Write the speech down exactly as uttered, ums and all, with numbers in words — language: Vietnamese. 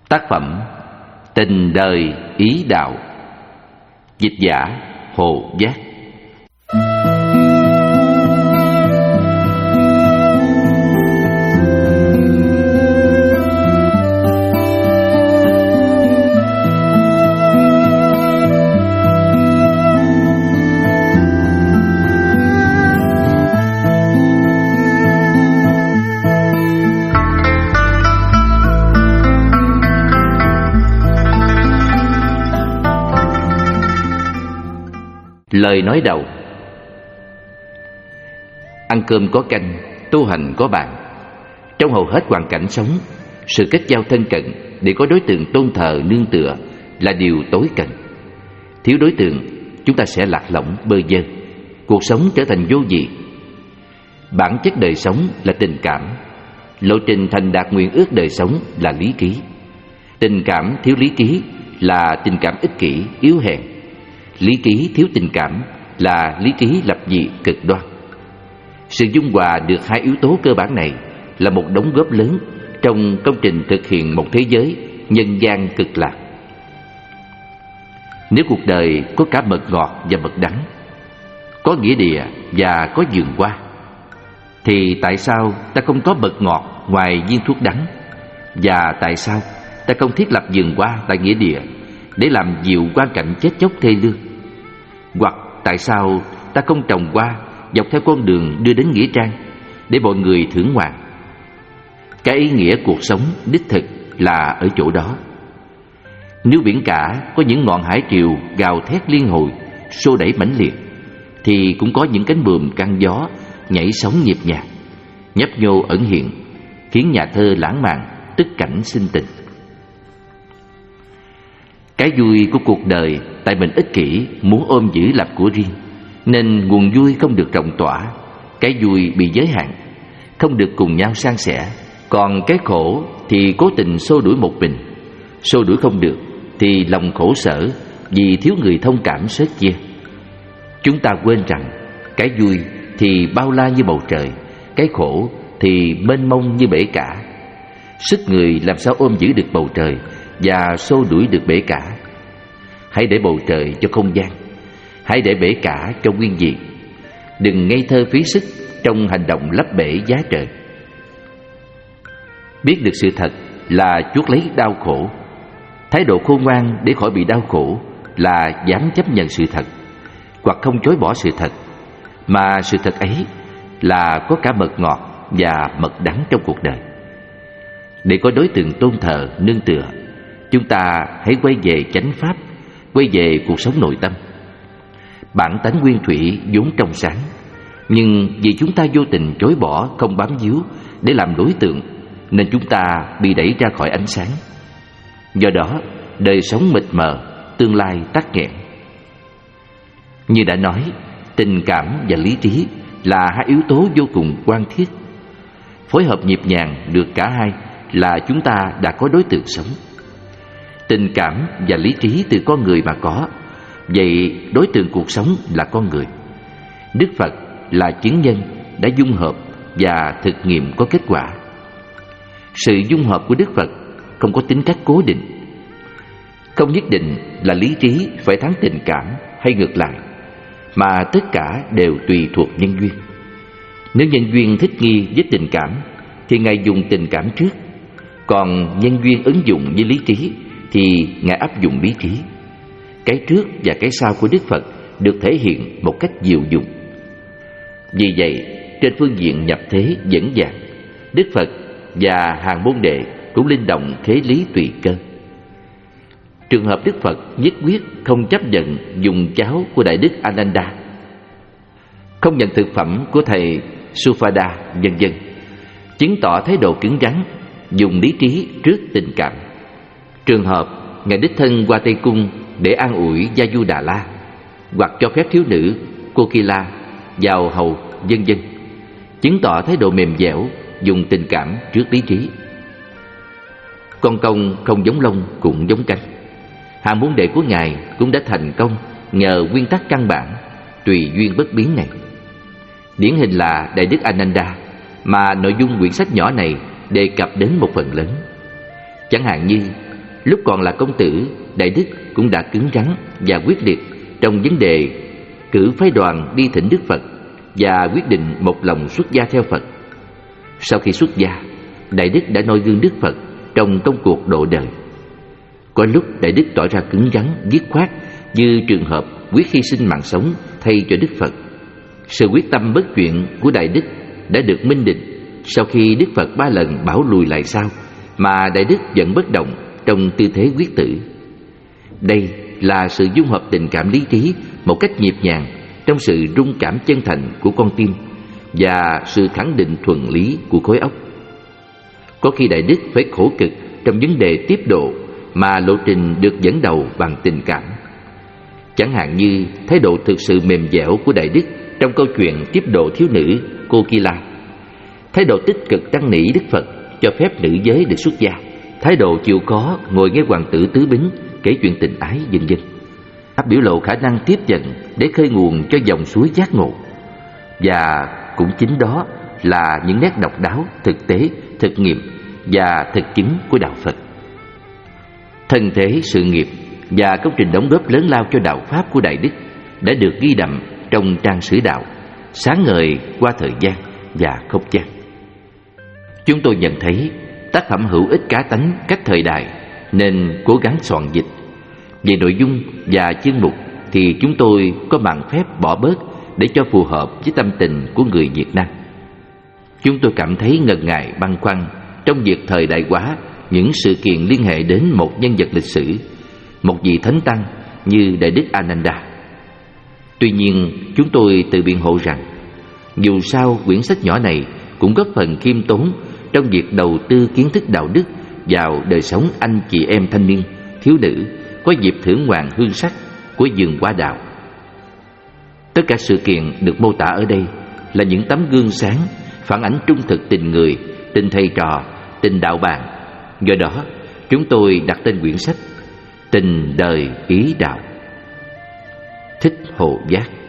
Tác phẩm Tình đời ý đạo. Dịch giả Hồ Giác. Lời nói đầu. Ăn cơm có canh, tu hành có bạn. Trong hầu hết hoàn cảnh sống, sự kết giao thân cận để có đối tượng tôn thờ nương tựa là điều tối cần. Thiếu đối tượng, chúng ta sẽ lạc lõng bơ vơ, cuộc sống trở thành vô vị. Bản chất đời sống là tình cảm, lộ trình thành đạt nguyện ước đời sống là lý trí. Tình cảm thiếu lý trí là tình cảm ích kỷ, yếu hèn. Lý trí thiếu tình cảm là lý trí lập dị cực đoan. Sự dung hòa được hai yếu tố cơ bản này là một đóng góp lớn trong công trình thực hiện một thế giới nhân gian cực lạc. Nếu cuộc đời có cả mật ngọt và mật đắng, có nghĩa địa và có vườn hoa, thì tại sao ta không có mật ngọt ngoài viên thuốc đắng? Và tại sao ta không thiết lập vườn hoa tại nghĩa địa để làm dịu quan cảnh chết chóc thê lương? Hoặc tại sao ta không trồng hoa dọc theo con đường đưa đến nghĩa trang để mọi người thưởng ngoạn? Cái ý nghĩa cuộc sống đích thực là ở chỗ đó. Nếu biển cả có những ngọn hải triều gào thét liên hồi, xô đẩy mãnh liệt, thì cũng có những cánh buồm căng gió nhảy sóng nhịp nhàng, nhấp nhô ẩn hiện, khiến nhà thơ lãng mạn tức cảnh sinh tình. Cái vui của cuộc đời tại mình ích kỷ muốn ôm giữ làm của riêng, nên nguồn vui không được rộng tỏa. Cái vui bị giới hạn, không được cùng nhau san sẻ. Còn cái khổ thì cố tình xô đuổi một mình. Xô đuổi không được thì lòng khổ sở vì thiếu người thông cảm xớt chia. Chúng ta quên rằng cái vui thì bao la như bầu trời, cái khổ thì mênh mông như bể cả. Sức người làm sao ôm giữ được bầu trời và xô đuổi được bể cả? Hãy để bầu trời cho không gian, hãy để bể cả cho nguyên dị. Đừng ngây thơ phí sức trong hành động lấp bể giá trời. Biết được sự thật là chuốc lấy đau khổ. Thái độ khôn ngoan để khỏi bị đau khổ là dám chấp nhận sự thật, hoặc không chối bỏ sự thật, mà sự thật ấy là có cả mật ngọt và mật đắng trong cuộc đời. Để có đối tượng tôn thờ nương tựa, chúng ta hãy quay về chánh pháp, quay về cuộc sống nội tâm. Bản tánh nguyên thủy vốn trong sáng, nhưng vì chúng ta vô tình chối bỏ, không bám víu để làm đối tượng, nên chúng ta bị đẩy ra khỏi ánh sáng. Do đó, đời sống mịt mờ, tương lai tắc nghẽn. Như đã nói, tình cảm và lý trí là hai yếu tố vô cùng quan thiết. Phối hợp nhịp nhàng được cả hai là chúng ta đã có đối tượng sống. Tình cảm và lý trí từ con người mà có, vậy đối tượng cuộc sống là con người. Đức Phật là chứng nhân đã dung hợp và thực nghiệm có kết quả. Sự dung hợp của Đức Phật không có tính cách cố định. Không nhất định là lý trí phải thắng tình cảm hay ngược lại, mà tất cả đều tùy thuộc nhân duyên. Nếu nhân duyên thích nghi với tình cảm thì Ngài dùng tình cảm trước, còn nhân duyên ứng dụng với lý trí thì Ngài áp dụng lý trí. Cái trước và cái sau của Đức Phật được thể hiện một cách diệu dụng. Vì vậy, trên phương diện nhập thế dẫn dắt, Đức Phật và hàng môn đệ cũng linh động thế lý tùy cơ. Trường hợp Đức Phật nhất quyết không chấp nhận dùng cháo của Đại Đức Ananda, không nhận thực phẩm của thầy Supada, vân vân, chứng tỏ thái độ cứng rắn, dùng lý trí trước tình cảm. Trường hợp Ngài đích thân qua Tây Cung để an ủi Gia Du Đà La, hoặc cho phép thiếu nữ Kokila vào hầu, vân vân, chứng tỏ thái độ mềm dẻo, dùng tình cảm trước lý trí. Con công không giống lông cũng giống cánh. Hàng môn đệ của Ngài cũng đã thành công nhờ nguyên tắc căn bản tùy duyên bất biến này. Điển hình là Đại Đức Ananda, mà nội dung quyển sách nhỏ này đề cập đến một phần lớn. Chẳng hạn như lúc còn là công tử, Đại Đức cũng đã cứng rắn và quyết liệt trong vấn đề cử phái đoàn đi thỉnh Đức Phật và quyết định một lòng xuất gia theo Phật. Sau khi xuất gia, Đại Đức đã noi gương Đức Phật trong công cuộc độ đời. Có lúc Đại Đức tỏ ra cứng rắn, dứt khoát, như trường hợp quyết hy sinh mạng sống thay cho Đức Phật. Sự quyết tâm bất chuyển của Đại Đức đã được minh định sau khi Đức Phật ba lần bảo lùi lại sau, mà Đại Đức vẫn bất động trong tư thế quyết tử. Đây là sự dung hợp tình cảm lý trí một cách nhịp nhàng trong sự rung cảm chân thành của con tim và sự khẳng định thuần lý của khối óc. Có khi Đại Đức phải khổ cực trong vấn đề tiếp độ mà lộ trình được dẫn đầu bằng tình cảm. Chẳng hạn như thái độ thực sự mềm dẻo của Đại Đức trong câu chuyện tiếp độ thiếu nữ Cô Ki La, thái độ tích cực năn nỉ Đức Phật cho phép nữ giới được xuất gia, thái độ chịu khó ngồi nghe hoàng tử Tứ Bính kể chuyện tình ái, vân vân, biểu lộ khả năng tiếp nhận để khơi nguồn cho dòng suối giác ngộ. Và cũng chính đó là những nét độc đáo, thực tế, thực nghiệm và thực chứng của đạo Phật. Thân thế, sự nghiệp và công trình đóng góp lớn lao cho đạo Pháp của Đại Đức đã được ghi đậm trong trang sử đạo, sáng ngời qua thời gian và không gian. Chúng tôi nhận thấy tác phẩm hữu ích cá tánh cách thời đại nên cố gắng soạn dịch. Về nội dung và chương mục thì chúng tôi có bằng phép bỏ bớt để cho phù hợp với tâm tình của người Việt Nam. Chúng tôi cảm thấy ngần ngại băn khoăn trong việc thời đại hóa những sự kiện liên hệ đến một nhân vật lịch sử, một vị thánh tăng như Đại Đức Ananda. Tuy nhiên, chúng tôi tự biện hộ rằng dù sao quyển sách nhỏ này cũng góp phần khiêm tốn trong việc đầu tư kiến thức đạo đức vào đời sống anh chị em thanh niên, thiếu nữ có dịp thưởng ngoạn hương sắc của vườn hoa đạo. Tất cả sự kiện được mô tả ở đây là những tấm gương sáng phản ánh trung thực tình người, tình thầy trò, tình đạo bạn. Do đó, chúng tôi đặt tên quyển sách Tình đời ý đạo. Thích Hộ Giác.